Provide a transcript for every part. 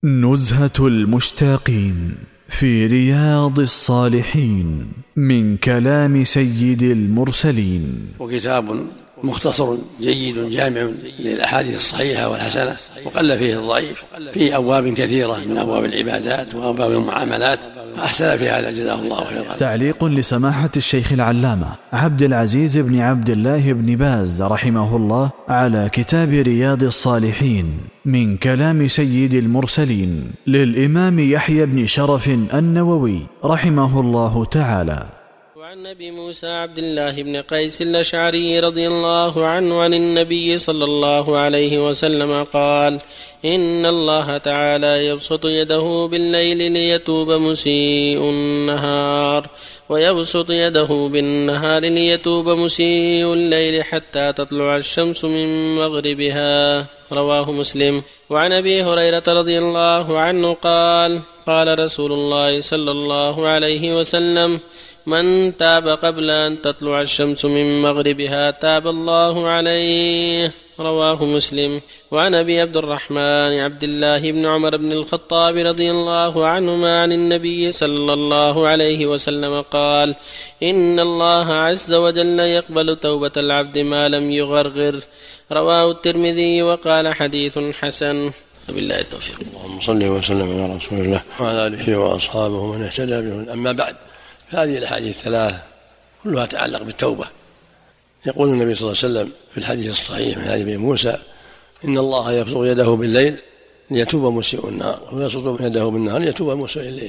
نزهة المشتاقين في رياض الصالحين من كلام سيد المرسلين. وكتاب مختصر جيد جامع للأحاديث الصحيحة والحسنة، وقل فيه الضعيف، في أبواب كثيرة من أبواب العبادات وأبواب المعاملات، أحسن في هذا جزاه الله خيرا. تعليق لسماحة الشيخ العلامة عبد العزيز بن عبد الله بن باز رحمه الله على كتاب رياض الصالحين من كلام سيد المرسلين للإمام يحيى بن شرف النووي رحمه الله تعالى. وعن أبي موسى عبد الله بن قيس الأشعري رضي الله عنه عن النبي صلى الله عليه وسلم قال: إن الله تعالى يبسط يده بالليل ليتوب مسيء النهار، ويبسط يده بالنهار ليتوب مسيء الليل حتى تطلع الشمس من مغربها. رواه مسلم. وعن أبي هريرة رضي الله عنه قال: قال رسول الله صلى الله عليه وسلم: من تاب قبل أن تطلع الشمس من مغربها تاب الله عليه. رواه مسلم. وعن أبي عبد الرحمن عبد الله بن عمر بن الخطاب رضي الله عنهما عن النبي صلى الله عليه وسلم قال: إن الله عز وجل يقبل توبة العبد ما لم يغرغر. رواه الترمذي وقال: حديث حسن. بالله التوفيق. اللهم صل وسلم على رسول الله وعلى آله وأصحابه ومن اهتدى بهم. أما بعد، هذه الأحاديث الثلاث كلها تتعلق بالتوبة. يقول النبي صلى الله عليه وسلم في الحديث الصحيح من حديث أبي موسى: إن الله يبسط يده بالليل ليتوب مسيء النهار، ويبسط يده بالنهار ليتوب مسيء الليل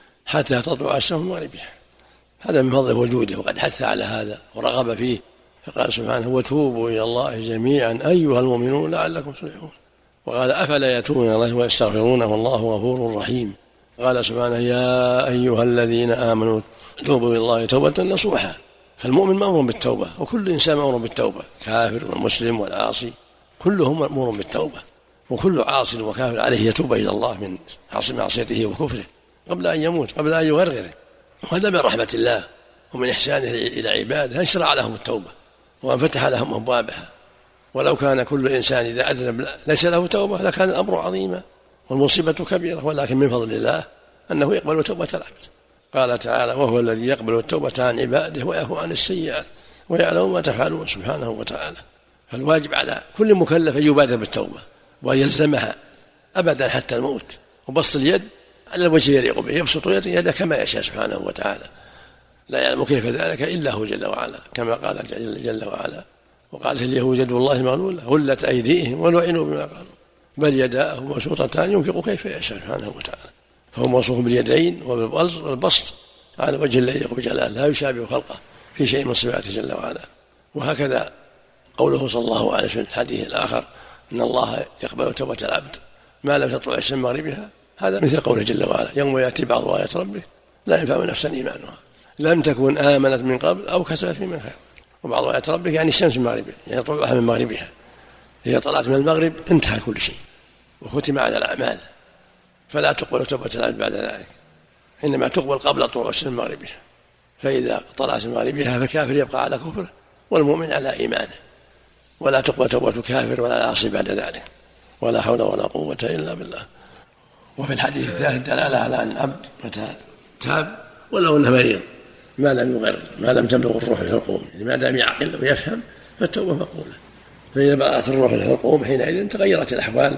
حتى تطلع الشمس من مغربها. هذا من فضل وجوده، وقد حث على هذا ورغب فيه، فقال سبحانه: وتوبوا إلى الله جميعا أيها المؤمنون لعلكم تفلحون. وقال: أفلا يتوبون إلى الله ويستغفرونه والله غفور رحيم. قال سبحانه: يا أيها الذين آمنوا توبوا إلى الله توبة نصوحا. فالمؤمن مأمور بالتوبة، وكل إنسان مأمور بالتوبة، كافر والمسلم والعاصي كلهم مأمور بالتوبة، وكل عاصي وكافر عليه يتوب إلى الله من معصيته وكفره قبل أن يموت، قبل أن يغرغره. وهذا من رحمة الله ومن إحسانه إلى عباده، يشرع لهم التوبة وأن فتح لهم أبوابها. ولو كان كل إنسان إذا أذنب ليس له توبة لكان الأمر عظيما والمصيبة كبيرة، ولكن من فضل الله أنه يقبل توبة العبد. قال تعالى: وهو الذي يقبل التوبة عن عباده ويعفو عن السيئات ويعلم ما تفعلون سبحانه وتعالى. فالواجب على كل مكلف أن يبادر بالتوبة ويلزمها أبدا حتى الموت، وبسط اليد على الوجه يليق به، يبسط يده كما يشاء سبحانه وتعالى، لا يعلم كيف ذلك إلا هو جل وعلا، كما قال جل وعلا: وقالت اليهود يد الله مغلولة غلت أيديهم ولعنوا بما قالوا بل يداه مبسوطتان ينفق كيف يشاء سبحانه وتعالى. فهو موصوف باليدين والبسط على وجه الليق بجلاله، لا يشابه خلقه في شيء من صفاته جل وعلا. وهكذا قوله صلى الله عليه وسلم في الحديث الآخر: إن الله يقبل توبة العبد ما لم تطلع الشمس من مغربها. هذا مثل قوله جل وعلا: يوم يأتي بعض آيات ربه لا ينفع نفسا إيمانها لم تكن آمنت من قبل أو كسبت في من خير. وبعض آيات ربه يعني الشمس من مغربها، يعني طلوعها من مغربها. إذا طلعت من المغرب انتهى كل شيء وختم على الأعمال، فلا تقبل توبة العبد بعد ذلك، إنما تقبل قبل طلوع الشمس من مغربها. فإذا طلعت من مغربها فالكافر يبقى على كفره والمؤمن على إيمانه، ولا تقبل توبة الكافر ولا العاصي بعد ذلك، ولا حول ولا قوة إلا بالله. وفي الحديث الثالث دلالة على أن العبد متى تاب ولو أنه مريض ما لم يغرر، ما لم تبلغ الروح الحلقوم، ما دام يعقل ويفهم فالتوبة مقبولة. فإذا بلغت الروح الحلقوم حينئذ تغيرت الأحوال،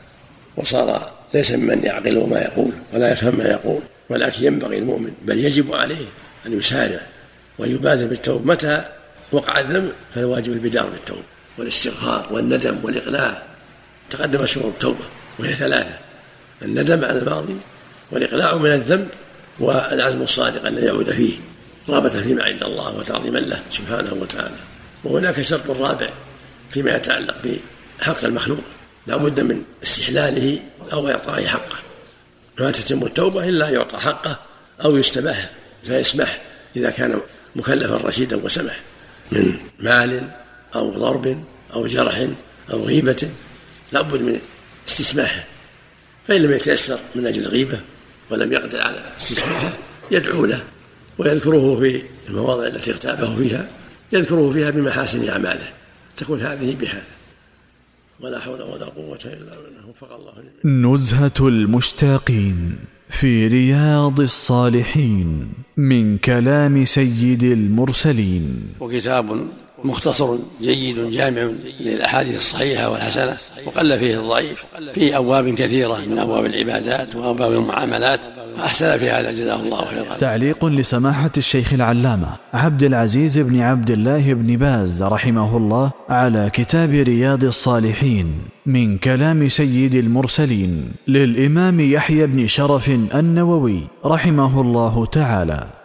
وصار ليس ممن يعقل ما يقول ولا يفهم ما يقول. ولكن ينبغي المؤمن بل يجب عليه أن يسارع ويبادر بالتوبة. متى وقع الذنب فالواجب البدار بالتوبة والاستغفار والندم والإقلاع. تقدم شروط التوبة وهي ثلاثة: الندم على الماضي، والإقلاع من الذنب، والعزم الصادق أن يعود فيه رغبة فيما عند الله وتعظيما له سبحانه وتعالى. وهناك شرط رابع فيما يتعلق بحق المخلوق، لا بد من استحلاله أو إعطائه حقه. ما تتم التوبة إلا يعطى حقه أو يستباح فيسمح إذا كان مكلفا رشيدا وسمح، من مال أو ضرب أو جرح أو غيبة، لا بد من استسماحه. فإن لم يتيسر من أجل الغيبة ولم يقدر على استسماحه يدعو له ويذكره في المواضع التي اغتابه فيها، يذكره فيها بمحاسن أعماله، تكون هذه بهذا. ولا حول ولا قوة إلا بالله. وفق الله جميعا. نزهة المشتاقين في رياض الصالحين من كلام سيد المرسلين. وكتاب مختصر جيد جامع للأحاديث الصحيحة والحسنة، وقل فيه الضعيف، في أبواب كثيرة من أبواب العبادات وأبواب المعاملات، وأحسن في هذا جزاه الله خيرا. تعليق لسماحة الشيخ العلامة عبد العزيز بن عبد الله بن باز رحمه الله على كتاب رياض الصالحين من كلام سيد المرسلين للإمام يحيى بن شرف النووي رحمه الله تعالى.